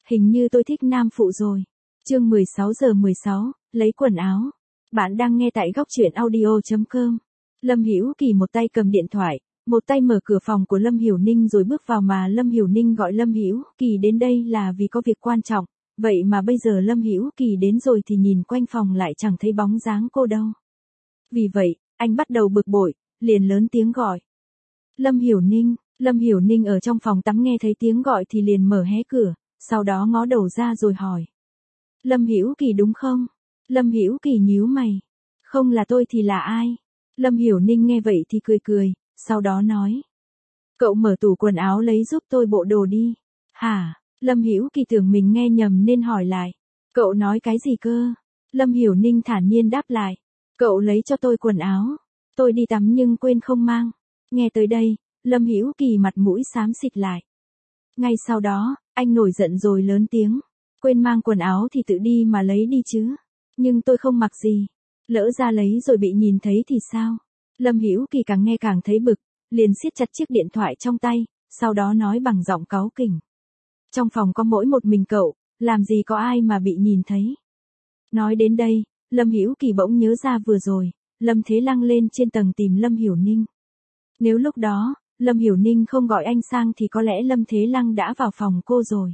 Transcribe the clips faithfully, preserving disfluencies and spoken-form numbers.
Hình như tôi thích nam phụ rồi. Chương mười sáu giờ mười sáu, lấy quần áo. Bạn đang nghe tại góc truyện audio chấm com. Lâm Hữu Kỳ một tay cầm điện thoại, một tay mở cửa phòng của Lâm Hiểu Ninh rồi bước vào, mà Lâm Hiểu Ninh gọi Lâm Hữu Kỳ đến đây là vì có việc quan trọng. Vậy mà bây giờ Lâm Hữu Kỳ đến rồi thì nhìn quanh phòng lại chẳng thấy bóng dáng cô đâu. Vì vậy, anh bắt đầu bực bội, liền lớn tiếng gọi. Lâm Hiểu Ninh, Lâm Hiểu Ninh ở trong phòng tắm nghe thấy tiếng gọi thì liền mở hé cửa, sau đó ngó đầu ra rồi hỏi. Lâm Hữu Kỳ đúng không? Lâm Hữu Kỳ nhíu mày. Không là tôi thì là ai? Lâm Hiểu Ninh nghe vậy thì cười cười, sau đó nói. Cậu mở tủ quần áo lấy giúp tôi bộ đồ đi. Hả? Lâm Hữu Kỳ tưởng mình nghe nhầm nên hỏi lại. Cậu nói cái gì cơ? Lâm Hiểu Ninh thản nhiên đáp lại. Cậu lấy cho tôi quần áo. Tôi đi tắm nhưng quên không mang. Nghe tới đây, Lâm Hữu Kỳ mặt mũi xám xịt lại. Ngay sau đó, anh nổi giận rồi lớn tiếng. Quên mang quần áo thì tự đi mà lấy đi chứ. Nhưng tôi không mặc gì. Lỡ ra lấy rồi bị nhìn thấy thì sao? Lâm Hữu Kỳ càng nghe càng thấy bực, liền siết chặt chiếc điện thoại trong tay, sau đó nói bằng giọng cáu kỉnh. Trong phòng có mỗi một mình cậu, làm gì có ai mà bị nhìn thấy. Nói đến đây, Lâm Hữu Kỳ bỗng nhớ ra vừa rồi, Lâm Thế Lăng lên trên tầng tìm Lâm Hiểu Ninh. Nếu lúc đó, Lâm Hiểu Ninh không gọi anh sang thì có lẽ Lâm Thế Lăng đã vào phòng cô rồi.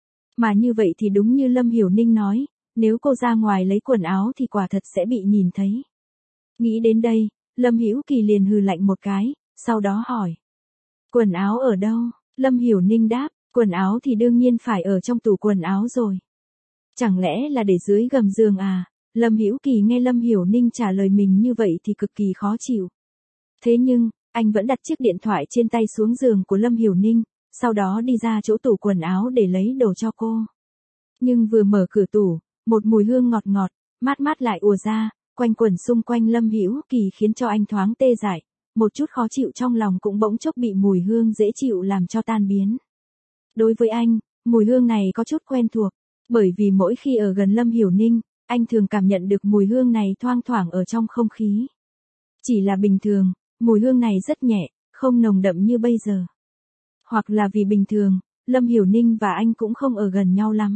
Mà như vậy thì đúng như Lâm Hiểu Ninh nói, nếu cô ra ngoài lấy quần áo thì quả thật sẽ bị nhìn thấy. Nghĩ đến đây, Lâm Hữu Kỳ liền hừ lạnh một cái, sau đó hỏi. Quần áo ở đâu? Lâm Hiểu Ninh đáp, quần áo thì đương nhiên phải ở trong tủ quần áo rồi. Chẳng lẽ là để dưới gầm giường à? Lâm Hữu Kỳ nghe Lâm Hiểu Ninh trả lời mình như vậy thì cực kỳ khó chịu. Thế nhưng, anh vẫn đặt chiếc điện thoại trên tay xuống giường của Lâm Hiểu Ninh, sau đó đi ra chỗ tủ quần áo để lấy đồ cho cô. Nhưng vừa mở cửa tủ, một mùi hương ngọt ngọt, mát mát lại ùa ra, quanh quẩn xung quanh Lâm Hữu Kỳ khiến cho anh thoáng tê dại, một chút khó chịu trong lòng cũng bỗng chốc bị mùi hương dễ chịu làm cho tan biến. Đối với anh, mùi hương này có chút quen thuộc, bởi vì mỗi khi ở gần Lâm Hiểu Ninh, anh thường cảm nhận được mùi hương này thoang thoảng ở trong không khí. Chỉ là bình thường, mùi hương này rất nhẹ, không nồng đậm như bây giờ. Hoặc là vì bình thường, Lâm Hiểu Ninh và anh cũng không ở gần nhau lắm.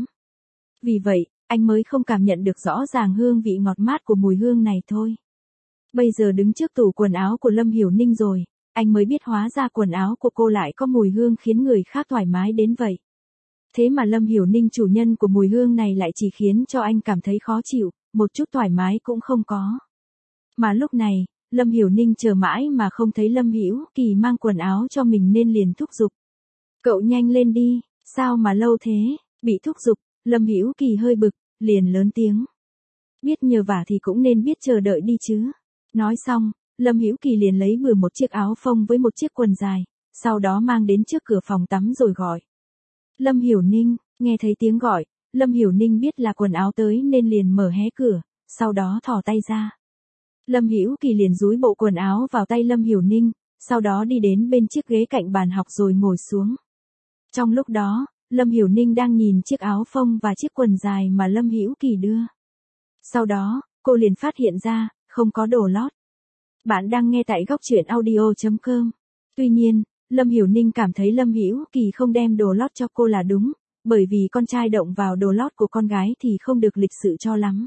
Vì vậy, anh mới không cảm nhận được rõ ràng hương vị ngọt mát của mùi hương này thôi. Bây giờ đứng trước tủ quần áo của Lâm Hiểu Ninh rồi, anh mới biết hóa ra quần áo của cô lại có mùi hương khiến người khác thoải mái đến vậy. Thế mà Lâm Hiểu Ninh chủ nhân của mùi hương này lại chỉ khiến cho anh cảm thấy khó chịu, một chút thoải mái cũng không có. Mà lúc này, Lâm Hiểu Ninh chờ mãi mà không thấy Lâm Hữu Kỳ mang quần áo cho mình nên liền thúc giục. Cậu nhanh lên đi, sao mà lâu thế? Bị thúc giục, Lâm Hữu Kỳ hơi bực, liền lớn tiếng. Biết nhờ vả thì cũng nên biết chờ đợi đi chứ. Nói xong, Lâm Hữu Kỳ liền lấy bừa một chiếc áo phông với một chiếc quần dài, sau đó mang đến trước cửa phòng tắm rồi gọi. Lâm Hiểu Ninh, nghe thấy tiếng gọi, Lâm Hiểu Ninh biết là quần áo tới nên liền mở hé cửa, sau đó thò tay ra. Lâm Hữu Kỳ liền dúi bộ quần áo vào tay Lâm Hiểu Ninh, sau đó đi đến bên chiếc ghế cạnh bàn học rồi ngồi xuống. Trong lúc đó, Lâm Hiểu Ninh đang nhìn chiếc áo phông và chiếc quần dài mà Lâm Hữu Kỳ đưa. Sau đó, cô liền phát hiện ra, không có đồ lót. Bạn đang nghe tại góc truyện audio chấm com. Tuy nhiên, Lâm Hiểu Ninh cảm thấy Lâm Hữu Kỳ không đem đồ lót cho cô là đúng, bởi vì con trai động vào đồ lót của con gái thì không được lịch sự cho lắm.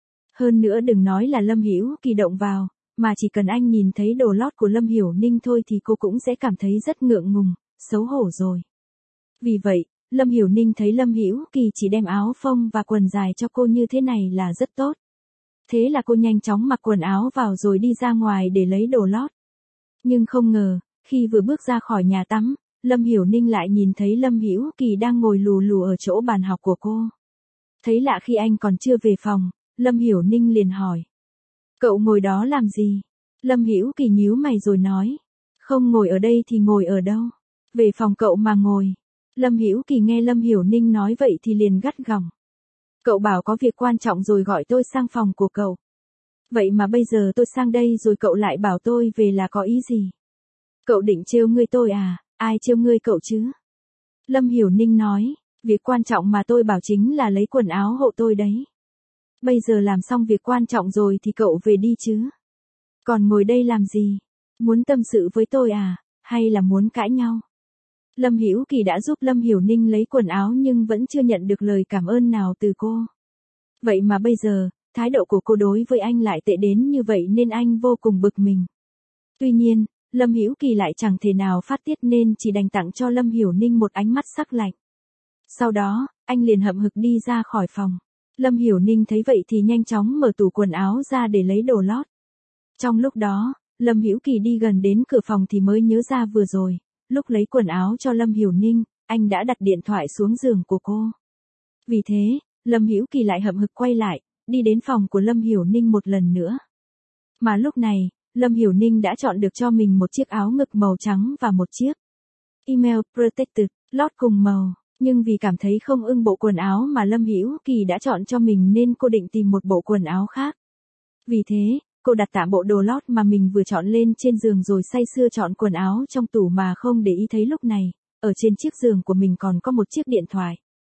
Hơn nữa đừng nói là Lâm Hữu Kỳ động vào, mà chỉ cần anh nhìn thấy đồ lót của Lâm Hiểu Ninh thôi thì cô cũng sẽ cảm thấy rất ngượng ngùng, xấu hổ rồi. Vì vậy, Lâm Hiểu Ninh thấy Lâm Hữu Kỳ chỉ đem áo phông và quần dài cho cô như thế này là rất tốt. Thế là cô nhanh chóng mặc quần áo vào rồi đi ra ngoài để lấy đồ lót. Nhưng không ngờ, khi vừa bước ra khỏi nhà tắm, Lâm Hiểu Ninh lại nhìn thấy Lâm Hữu Kỳ đang ngồi lù lù ở chỗ bàn học của cô. Thấy lạ khi anh còn chưa về phòng, Lâm Hiểu Ninh liền hỏi. Cậu ngồi đó làm gì? Lâm Hữu Kỳ nhíu mày rồi nói. Không ngồi ở đây thì ngồi ở đâu? Về phòng cậu mà ngồi. Lâm Hữu Kỳ nghe Lâm Hiểu Ninh nói vậy thì liền gắt gỏng. Cậu bảo có việc quan trọng rồi gọi tôi sang phòng của cậu. Vậy mà bây giờ tôi sang đây rồi cậu lại bảo tôi về là có ý gì? Cậu định trêu ngươi tôi à? Ai trêu ngươi cậu chứ? Lâm Hiểu Ninh nói, việc quan trọng mà tôi bảo chính là lấy quần áo hộ tôi đấy. Bây giờ làm xong việc quan trọng rồi thì cậu về đi chứ. Còn ngồi đây làm gì? Muốn tâm sự với tôi à? Hay là muốn cãi nhau? Lâm Hữu Kỳ đã giúp Lâm Hiểu Ninh lấy quần áo nhưng vẫn chưa nhận được lời cảm ơn nào từ cô. Vậy mà bây giờ, thái độ của cô đối với anh lại tệ đến như vậy nên anh vô cùng bực mình. Tuy nhiên, Lâm Hữu Kỳ lại chẳng thể nào phát tiết nên chỉ đành tặng cho Lâm Hiểu Ninh một ánh mắt sắc lạnh. Sau đó, anh liền hậm hực đi ra khỏi phòng. Lâm Hiểu Ninh thấy vậy thì nhanh chóng mở tủ quần áo ra để lấy đồ lót. Trong lúc đó, Lâm Hữu Kỳ đi gần đến cửa phòng thì mới nhớ ra vừa rồi, lúc lấy quần áo cho Lâm Hiểu Ninh, anh đã đặt điện thoại xuống giường của cô. Vì thế, Lâm Hữu Kỳ lại hậm hực quay lại, đi đến phòng của Lâm Hiểu Ninh một lần nữa. Mà lúc này, Lâm Hiểu Ninh đã chọn được cho mình một chiếc áo ngực màu trắng và một chiếc email protected lót cùng màu, nhưng vì cảm thấy không ưng bộ quần áo mà Lâm Hữu Kỳ đã chọn cho mình nên cô định tìm một bộ quần áo khác. Vì thế, cô đặt tạm bộ đồ lót mà mình vừa chọn lên trên giường rồi say sưa chọn quần áo trong tủ mà không để ý thấy lúc này, ở trên chiếc giường của mình còn có một chiếc điện thoại.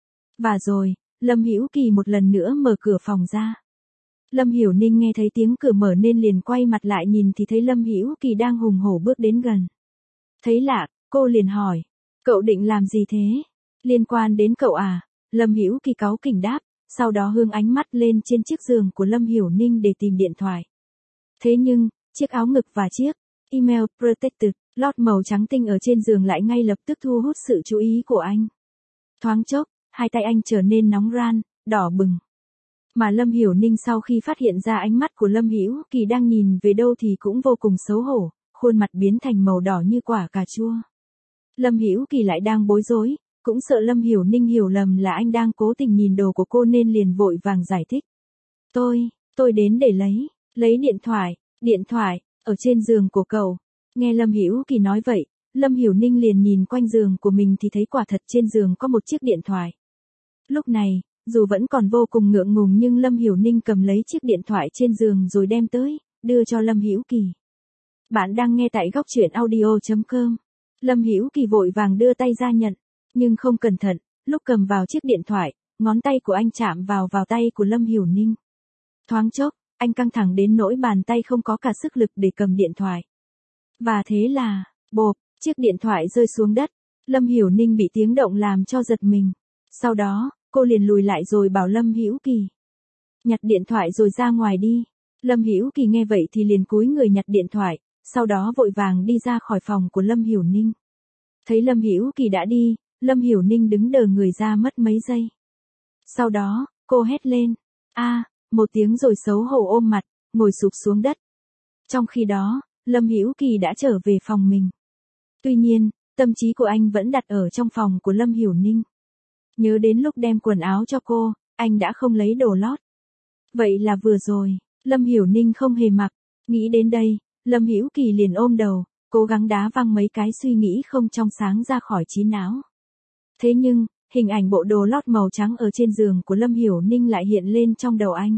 Và rồi, Lâm Hữu Kỳ một lần nữa mở cửa phòng ra. Lâm Hiểu Ninh nghe thấy tiếng cửa mở nên liền quay mặt lại nhìn thì thấy Lâm Hữu Kỳ đang hùng hổ bước đến gần. Thấy lạ, cô liền hỏi, cậu định làm gì thế? Liên quan đến cậu à? Lâm Hữu Kỳ cáu kỉnh đáp, sau đó hướng ánh mắt lên trên chiếc giường của Lâm Hiểu Ninh để tìm điện thoại. Thế nhưng, chiếc áo ngực và chiếc email protected lót màu trắng tinh ở trên giường lại ngay lập tức thu hút sự chú ý của anh. Thoáng chốc, hai tay anh trở nên nóng ran, đỏ bừng. Mà Lâm Hiểu Ninh sau khi phát hiện ra ánh mắt của Lâm Hữu Kỳ đang nhìn về đâu thì cũng vô cùng xấu hổ, khuôn mặt biến thành màu đỏ như quả cà chua. Lâm Hữu Kỳ lại đang bối rối, cũng sợ Lâm Hiểu Ninh hiểu lầm là anh đang cố tình nhìn đồ của cô nên liền vội vàng giải thích. Tôi, tôi đến để lấy, lấy điện thoại, điện thoại, ở trên giường của cậu. Nghe Lâm Hữu Kỳ nói vậy, Lâm Hiểu Ninh liền nhìn quanh giường của mình thì thấy quả thật trên giường có một chiếc điện thoại. Lúc này, dù vẫn còn vô cùng ngượng ngùng nhưng Lâm Hiểu Ninh cầm lấy chiếc điện thoại trên giường rồi đem tới, đưa cho Lâm Hữu Kỳ. Bạn đang nghe tại góc truyện audio chấm com. Lâm Hữu Kỳ vội vàng đưa tay ra nhận, nhưng không cẩn thận, lúc cầm vào chiếc điện thoại, ngón tay của anh chạm vào vào tay của Lâm Hiểu Ninh. Thoáng chốc, anh căng thẳng đến nỗi bàn tay không có cả sức lực để cầm điện thoại. Và thế là, bộp, chiếc điện thoại rơi xuống đất. Lâm Hiểu Ninh bị tiếng động làm cho giật mình. Sau đó, cô liền lùi lại rồi bảo Lâm Hữu Kỳ, nhặt điện thoại rồi ra ngoài đi. Lâm Hữu Kỳ nghe vậy thì liền cúi người nhặt điện thoại, sau đó vội vàng đi ra khỏi phòng của Lâm Hiểu Ninh. Thấy Lâm Hữu Kỳ đã đi, Lâm Hiểu Ninh đứng đờ người ra mất mấy giây. Sau đó, cô hét lên, a, một tiếng rồi xấu hổ ôm mặt, ngồi sụp xuống đất. Trong khi đó, Lâm Hữu Kỳ đã trở về phòng mình. Tuy nhiên, tâm trí của anh vẫn đặt ở trong phòng của Lâm Hiểu Ninh. Nhớ đến lúc đem quần áo cho cô, anh đã không lấy đồ lót. Vậy là vừa rồi, Lâm Hiểu Ninh không hề mặc. Nghĩ đến đây, Lâm Hữu Kỳ liền ôm đầu, cố gắng đá văng mấy cái suy nghĩ không trong sáng ra khỏi trí não. Thế nhưng, hình ảnh bộ đồ lót màu trắng ở trên giường của Lâm Hiểu Ninh lại hiện lên trong đầu anh.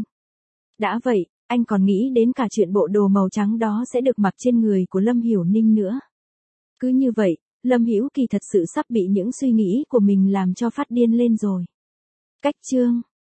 Đã vậy, anh còn nghĩ đến cả chuyện bộ đồ màu trắng đó sẽ được mặc trên người của Lâm Hiểu Ninh nữa. Cứ như vậy, Lâm Hữu Kỳ thật sự sắp bị những suy nghĩ của mình làm cho phát điên lên rồi. Cách chương